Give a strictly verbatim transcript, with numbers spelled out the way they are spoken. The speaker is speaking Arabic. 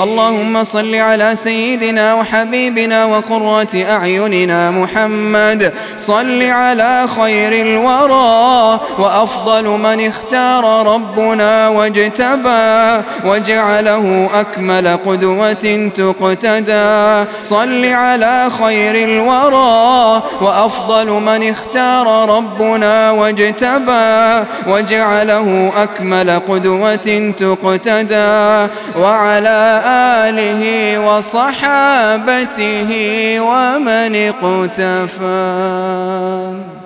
اللهم صل على سيدنا وحبيبنا وقرة أعيننا محمد. صل على خير الورى وأفضل من اختار ربنا واجتبى وجعله أكمل قدوة تقتدى. صل على خير الورى وأفضل من اختار ربنا واجتبى وجعله أكمل قدوة تقتدى، وعلى آله وصحابته ومن اقتفى.